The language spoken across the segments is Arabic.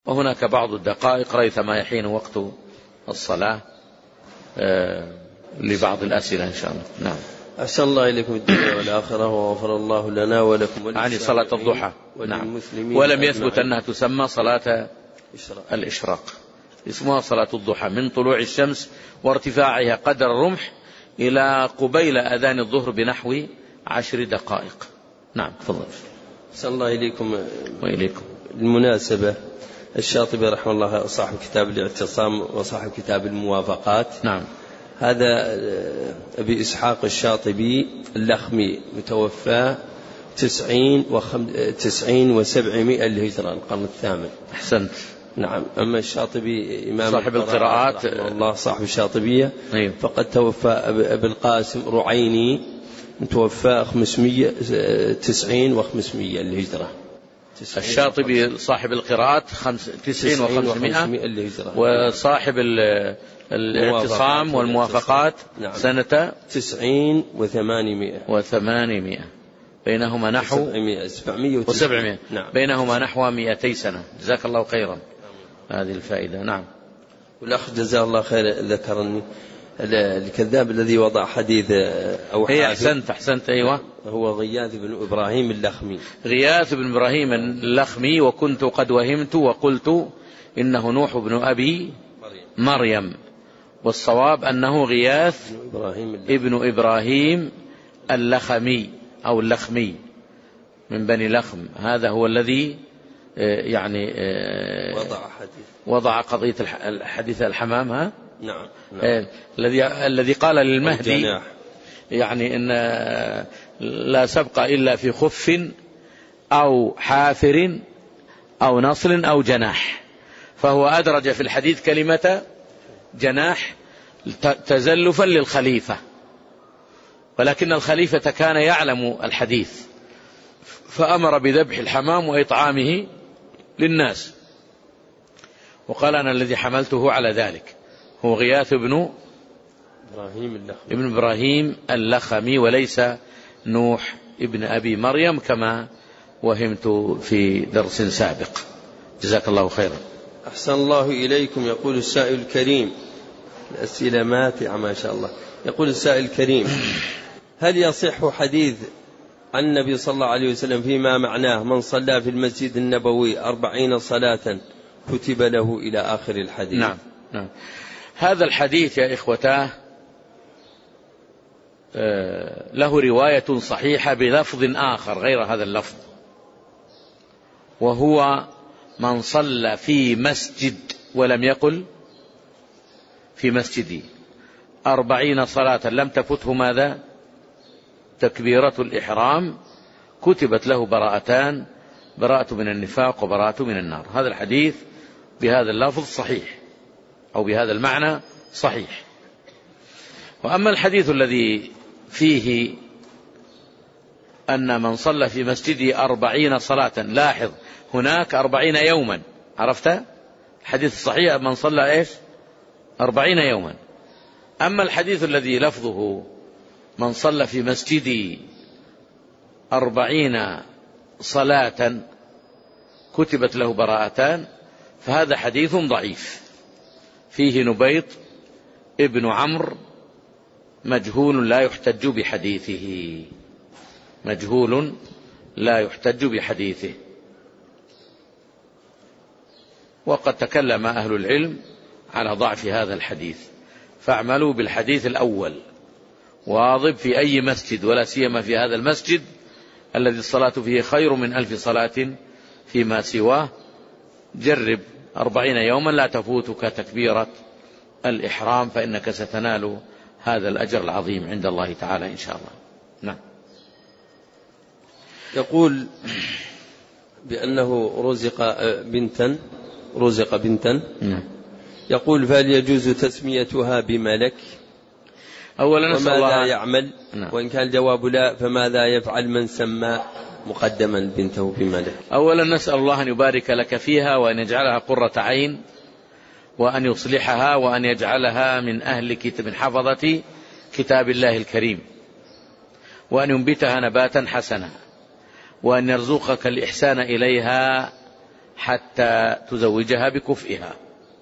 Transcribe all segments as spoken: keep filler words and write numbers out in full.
وهناك بعض الدقائق ريثما يحين وقت الصلاة لبعض الأسئلة إن شاء الله. نعم. أحسن الله إليكم الدنيا والآخرة وغفر الله لنا ولكم عن صلاة الضحى. نعم. ولم يثبت أنها تسمى صلاة الإشراق، اسمها صلاة الضحى من طلوع الشمس وارتفاعها قدر الرمح إلى قبيل أذان الظهر بنحو عشر دقائق. نعم تفضل. أحسن الله إليكم وإليكم. المناسبة الشاطبي رحمه الله صاحب كتاب الاعتصام وصاحب كتاب الموافقات. نعم. هذا أبي إسحاق الشاطبي اللخمي متوفى تسعين وخم... تسعين وسبعمائة الهجرة القرن الثامن. أحسنت. نعم. أما الشاطبي إمام صاحب القراءات الله صاحب الشاطبية أيوه. فقد توفى أبي القاسم رعيني متوفى خمسمائة تسعين وخمسمائة الهجرة. الشاطبي صاحب القراءات تسعين وخمسمائة، وصاحب الاعتصام والموافقات نعم. سنة تسعين وثمانمائة وثمانمائة، بينهما نحو سبعمائة وسبعمائة. نعم. بينهما نحو مئتي سنة. جزاك الله خيرا هذه الفائدة. نعم. والأخ جزاه الله خير ذكرني الكذاب الذي وضع حديث أو هي أحسنت أحسنت أيوة هو غياث بن إبراهيم اللخمي. غياث بن إبراهيم اللخمي. وكنت قد وهمت وقلت إنه نوح بن أبي مريم، والصواب أنه غياث ابن إبراهيم اللخمي أو اللخمي من بني لخم. هذا هو الذي يعني وضع حديث وضع قضية الحديث الحمام. ها نعم. نعم. الذي الذي قال للمهدي يعني إن لا سبق إلا في خف أو حافر أو نصل أو جناح، فهو أدرج في الحديث كلمة جناح تزلفا للخليفة، ولكن الخليفة كان يعلم الحديث فأمر بذبح الحمام وإطعامه للناس، وقال أنا الذي حملته على ذلك. هو غياث ابن إبراهيم اللخمي ابن إبراهيم اللخمي وليس نوح ابن أبي مريم كما وهمت في درس سابق. جزاك الله خيرا. أحسن الله إليكم. يقول السائل الكريم، الأسئلة ماتعة ما شاء الله. يقول السائل الكريم: هل يصح حديث عن النبي صلى الله عليه وسلم فيما معناه من صلى في المسجد النبوي أربعين صلاة كتب له إلى آخر الحديث؟ نعم. نعم. هذا الحديث يا إخوتاه له رواية صحيحة بلفظ آخر غير هذا اللفظ، وهو من صلى في مسجد ولم يقل في مسجدي أربعين صلاة لم تفته ماذا؟ تكبيرة الإحرام، كتبت له براءتان، براءة من النفاق وبراءة من النار. هذا الحديث بهذا اللفظ صحيح أو بهذا المعنى صحيح. وأما الحديث الذي فيه أن من صلى في مسجدي أربعين صلاة، لاحظ هناك أربعين يوما، عرفت؟ الحديث الصحيح من صلى إيش؟ أربعين يوما. أما الحديث الذي لفظه من صلى في مسجدي أربعين صلاة كتبت له براءتان، فهذا حديث ضعيف فيه نبيط ابن عمرو مجهول لا يحتج بحديثه، مجهول لا يحتج بحديثه. وقد تكلم أهل العلم على ضعف هذا الحديث، فاعملوا بالحديث الأول، واظب في أي مسجد ولا سيما في هذا المسجد الذي الصلاة فيه خير من ألف صلاة فيما سواه. جرب أربعين يوما لا تفوتك تكبيرة الإحرام، فإنك ستنال هذا الأجر العظيم عند الله تعالى إن شاء الله. نعم. يقول بأنه رزق بنتا رزق بنتا نعم. يقول: فهل يجوز تسميتها بملك؟ أولا نسأل الله وماذا يعمل؟ نعم. وإن كان الجواب لا، فماذا يفعل من سمى مقدما بنته بملك؟ أولا نسأل الله أن يبارك لك فيها وأن يجعلها قرة عين، وأن يصلحها، وأن يجعلها من أهل كتاب من حفظة كتاب الله الكريم، وأن ينبتها نباتا حسنا، وأن يرزقك الإحسان إليها حتى تزوجها بكفئها.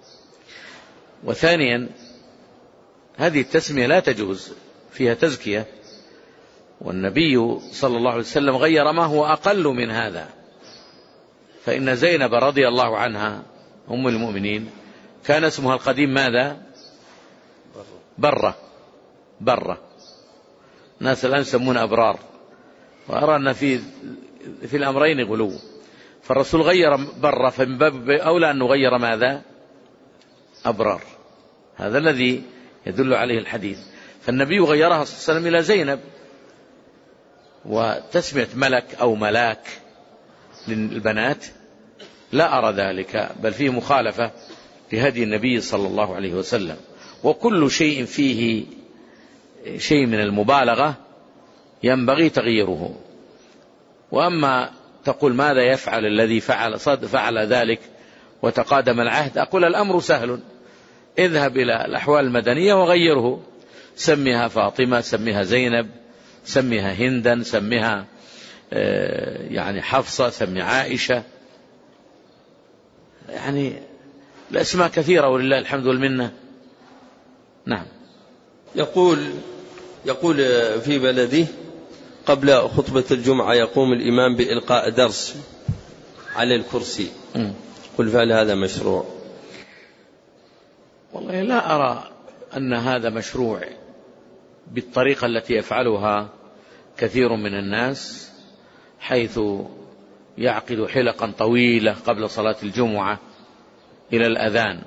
وثانيا هذه التسمية لا تجوز، فيها تزكية، والنبي صلى الله عليه وسلم غير ما هو أقل من هذا. فإن زينب رضي الله عنها أم المؤمنين كان اسمها القديم ماذا؟ برة. برة. الناس الآن يسمون أبرار، وأرى أن في في الأمرين غلو. فالرسول غير برة، فمن باب أولى أن نغير ماذا؟ أبرار. هذا الذي يدل عليه الحديث. فالنبي غيرها صلى الله عليه وسلم إلى زينب. وتسمية ملك أو ملاك للبنات لا أرى ذلك، بل فيه مخالفة لهدي النبي صلى الله عليه وسلم. وكل شيء فيه شيء من المبالغة ينبغي تغييره. وأما تقول ماذا يفعل الذي فعل صد فعل ذلك وتقادم العهد، أقول الأمر سهل، اذهب إلى الأحوال المدنية وغيره، سميها فاطمة، سميها زينب، سميها هندا، سميها يعني حفصة، سمي عائشة، يعني الأسماء كثيرة ولله الحمد والمنة. نعم. يقول يقول في بلده قبل خطبة الجمعة يقوم الإمام بإلقاء درس على الكرسي، قل فهل هذا مشروع؟ والله لا أرى أن هذا مشروع بالطريقة التي يفعلها كثير من الناس، حيث يعقد حلقا طويلة قبل صلاة الجمعة إلى الأذان.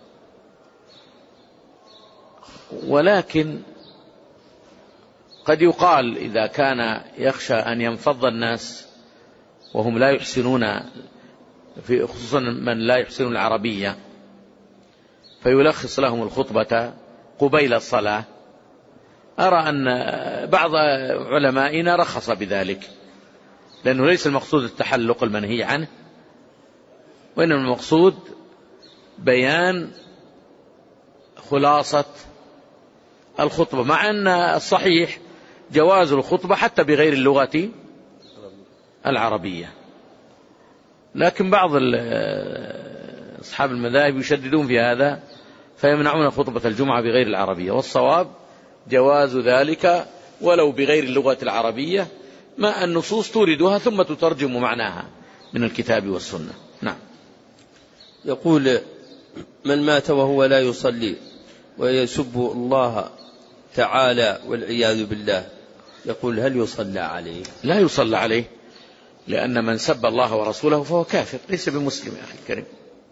ولكن قد يقال إذا كان يخشى أن ينفض الناس وهم لا يحسنون، في خصوصا من لا يحسنون العربية، فيلخص لهم الخطبة قبيل الصلاة. أرى أن بعض علمائنا رخص بذلك، لأنه ليس المقصود التحلق المنهي عنه، وإنما المقصود بيان خلاصة الخطبة، مع أن الصحيح جواز الخطبة حتى بغير اللغة العربية. لكن بعض أصحاب المذاهب يشددون في هذا فيمنعون خطبة الجمعة بغير العربية، والصواب جواز ذلك ولو بغير اللغة العربية، ما النصوص توردها ثم تترجم معناها من الكتاب والسنة. نعم. يقول من مات وهو لا يصلي ويسب الله تعالى والعياذ بالله، يقول هل يصلى عليه؟ لا يصلى عليه، لأن من سب الله ورسوله فهو كافر، ليس بمسلم يا أخي الكريم.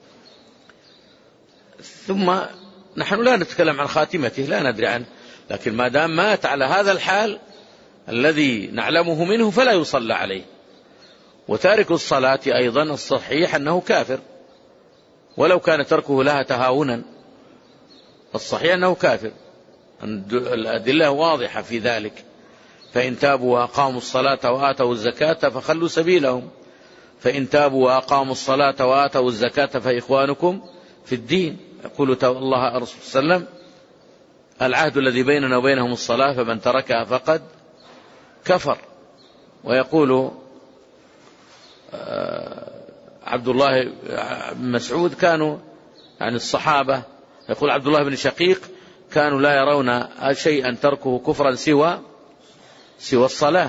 ثم نحن لا نتكلم عن خاتمته، لا ندري عنه، لكن ما دام مات على هذا الحال الذي نعلمه منه فلا يصلى عليه. وتارك الصلاة أيضا الصحيح أنه كافر، ولو كان تركه لها تهاونا، الصحيح أنه كافر. الأدلة واضحة في ذلك. فإن تابوا وأقاموا الصلاة وآتوا الزكاة فخلوا سبيلهم، فإن تابوا وأقاموا الصلاة وآتوا الزكاة فإخوانكم في الدين. يقول الله الرسول صلى الله عليه وسلم العهد الذي بيننا وبينهم الصلاة فمن تركها فقد كفر. ويقول عبد الله بن مسعود كانوا يعني الصحابة، يقول عبد الله بن شقيق كانوا لا يرون شيئا تركه كفرا سوى سوى الصلاة،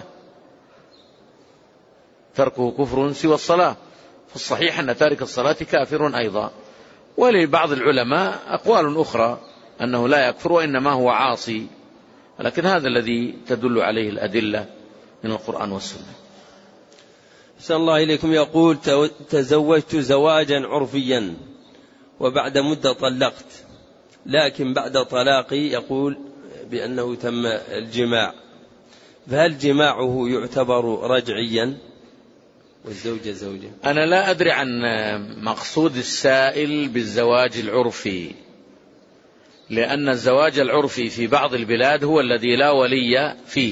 تركه كفر سوى الصلاة. فالصحيح أن تارك الصلاة كافر أيضا. ولبعض العلماء أقوال أخرى أنه لا يكفر وإنما هو عاصي، لكن هذا الذي تدل عليه الأدلة من القرآن والسنة. أحسن الله إليكم. يقول تزوجت زواجا عرفيا وبعد مدة طلقت، لكن بعد طلاقي يقول بأنه تم الجماع، فهل جماعه يعتبر رجعيا والزوجة زوجة؟ أنا لا أدري عن مقصود السائل بالزواج العرفي، لأن الزواج العرفي في بعض البلاد هو الذي لا ولي فيه،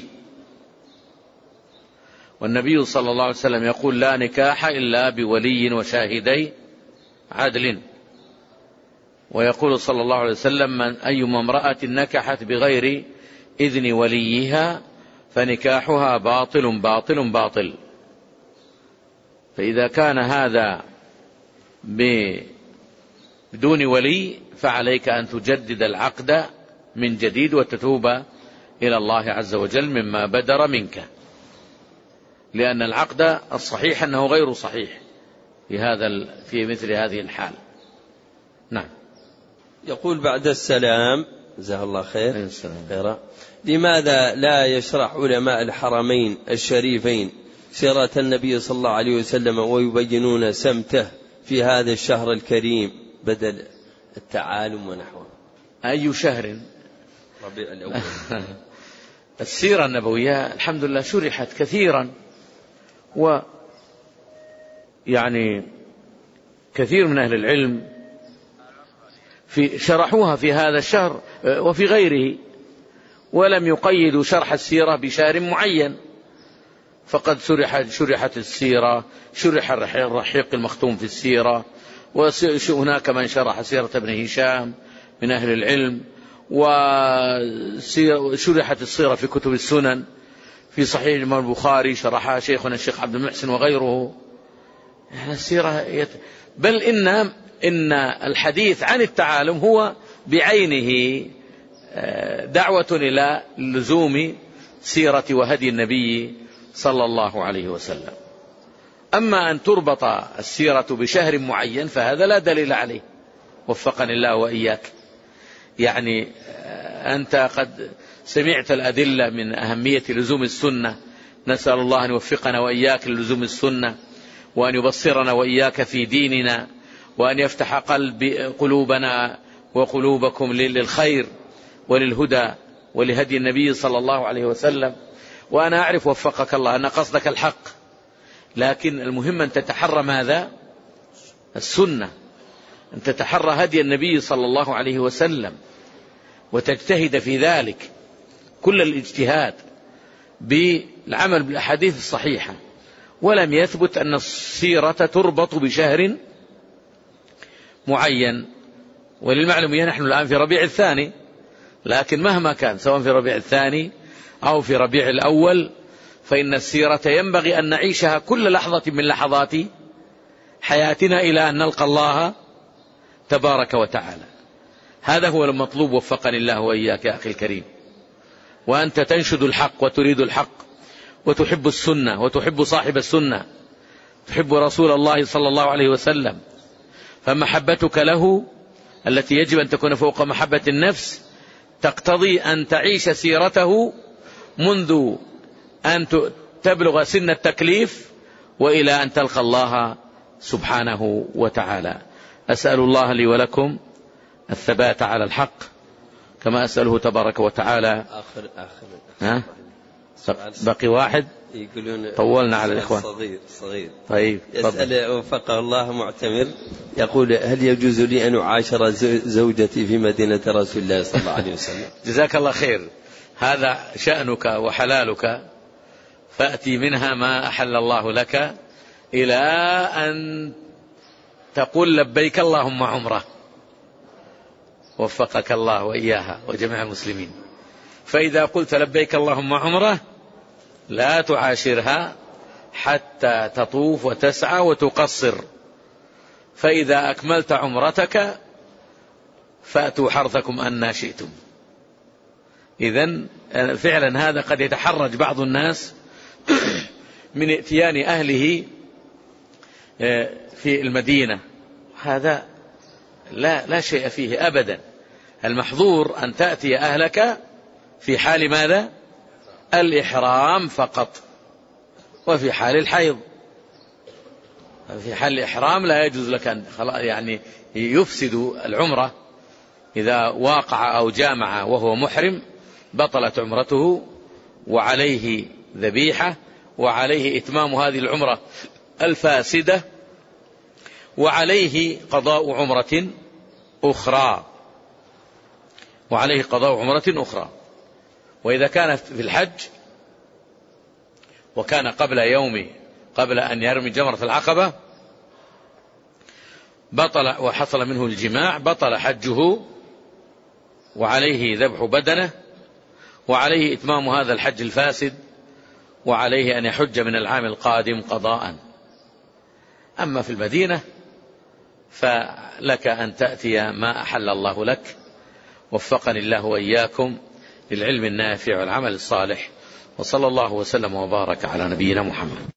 والنبي صلى الله عليه وسلم يقول لا نكاح إلا بولي وشاهدي عدل. ويقول صلى الله عليه وسلم من أيما امرأة نكحت بغير إذن وليها فنكاحها باطل باطل باطل. فإذا كان هذا بدون ولي فعليك أن تجدد العقد من جديد وتتوب إلى الله عز وجل مما بدر منك، لأن العقد الصحيح أنه غير صحيح في هذا في مثل هذه الحال. نعم. يقول بعد السلام جزاه الله خير خيرا، لماذا لا يشرح علماء الحرمين الشريفين سيرة النبي صلى الله عليه وسلم ويبينون سمته في هذا الشهر الكريم بدل التعالم ونحوه؟ أي شهر؟ ربيع الأول. السيرة النبوية الحمد لله شرحت كثيرا، ويعني كثير من أهل العلم في شرحوها في هذا الشهر وفي غيره، ولم يقيدوا شرح السيرة بشهر معين، فقد شرحت, شرحت السيرة، شرح الرحيق المختوم في السيرة، وهناك من شرح سيرة ابن هشام من أهل العلم، وشرحت السيرة في كتب السنن، في صحيح الإمام البخاري شرحها شيخنا الشيخ عبد المحسن وغيره. يعني السيرة يت... بل إن إن الحديث عن التعالم هو بعينه دعوة إلى لزوم سيرة وهدي النبي صلى الله عليه وسلم. أما أن تربط السيرة بشهر معين فهذا لا دليل عليه، وفقني الله وإياك. يعني أنت قد سمعت الأدلة من أهمية لزوم السنة، نسأل الله أن يوفقنا وإياك للزوم السنة، وأن يبصرنا وإياك في ديننا، وأن يفتح قلب قلوبنا وقلوبكم للخير وللهدى ولهدي النبي صلى الله عليه وسلم. وأنا أعرف وفقك الله أن قصدك الحق، لكن المهم أن تتحرى ماذا؟ السنة، أن تتحرى هدي النبي صلى الله عليه وسلم، وتجتهد في ذلك كل الاجتهاد بالعمل بالأحاديث الصحيحة. ولم يثبت أن السيرة تربط بشهر معين. وللمعلومية نحن الآن في ربيع الثاني، لكن مهما كان سواء في ربيع الثاني أو في ربيع الأول فإن السيرة ينبغي أن نعيشها كل لحظة من لحظات حياتنا إلى أن نلقى الله تبارك وتعالى. هذا هو المطلوب، وفقني الله وإياك يا أخي الكريم. وأنت تنشد الحق وتريد الحق وتحب السنة وتحب صاحب السنة، تحب رسول الله صلى الله عليه وسلم، فمحبتك له التي يجب أن تكون فوق محبة النفس تقتضي أن تعيش سيرته منذ أن تبلغ سن التكليف وإلى أن تلقى الله سبحانه وتعالى. أسأل الله لي ولكم الثبات على الحق، كما أسأله تبارك وتعالى. آخر آخر ها؟ بقي واحد يقولون طولنا على الإخوان. صغير صغير. طيب يسأل وفقه الله معتمر، يقول هل يجوز لي أن أعاشر زوجتي في مدينة رسول الله صلى الله عليه وسلم؟ جزاك الله خير، هذا شأنك وحلالك، فأتي منها ما أحل الله لك إلى أن تقول لبيك اللهم عمره، وفقك الله وإياها وجميع المسلمين. فإذا قلت لبيك اللهم عمره لا تعاشرها حتى تطوف وتسعى وتقصر، فإذا أكملت عمرتك فأتوا حرثكم أن شئتم. إذن فعلا هذا قد يتحرج بعض الناس من ائتيان أهله في المدينة، هذا لا, لا شيء فيه أبدا. المحظور أن تأتي أهلك في حال ماذا؟ الإحرام فقط، وفي حال الحيض. في حال الإحرام لا يجوز لك أن يعني يفسد العمرة، إذا واقع أو جامع وهو محرم بطلت عمرته، وعليه ذبيحة، وعليه إتمام هذه العمرة الفاسدة، وعليه قضاء عمرة أخرى وعليه قضاء عمرة أخرى. وإذا كانت في الحج وكان قبل يوم قبل أن يرمي جمرة العقبة بطل وحصل منه الجماع بطل حجه، وعليه ذبح بدنه، وعليه إتمام هذا الحج الفاسد، وعليه أن يحج من العام القادم قضاء. أما في المدينة فلك أن تأتي ما أحل الله لك. وفقني الله وإياكم للعلم النافع والعمل الصالح، وصلى الله وسلم وبارك على نبينا محمد.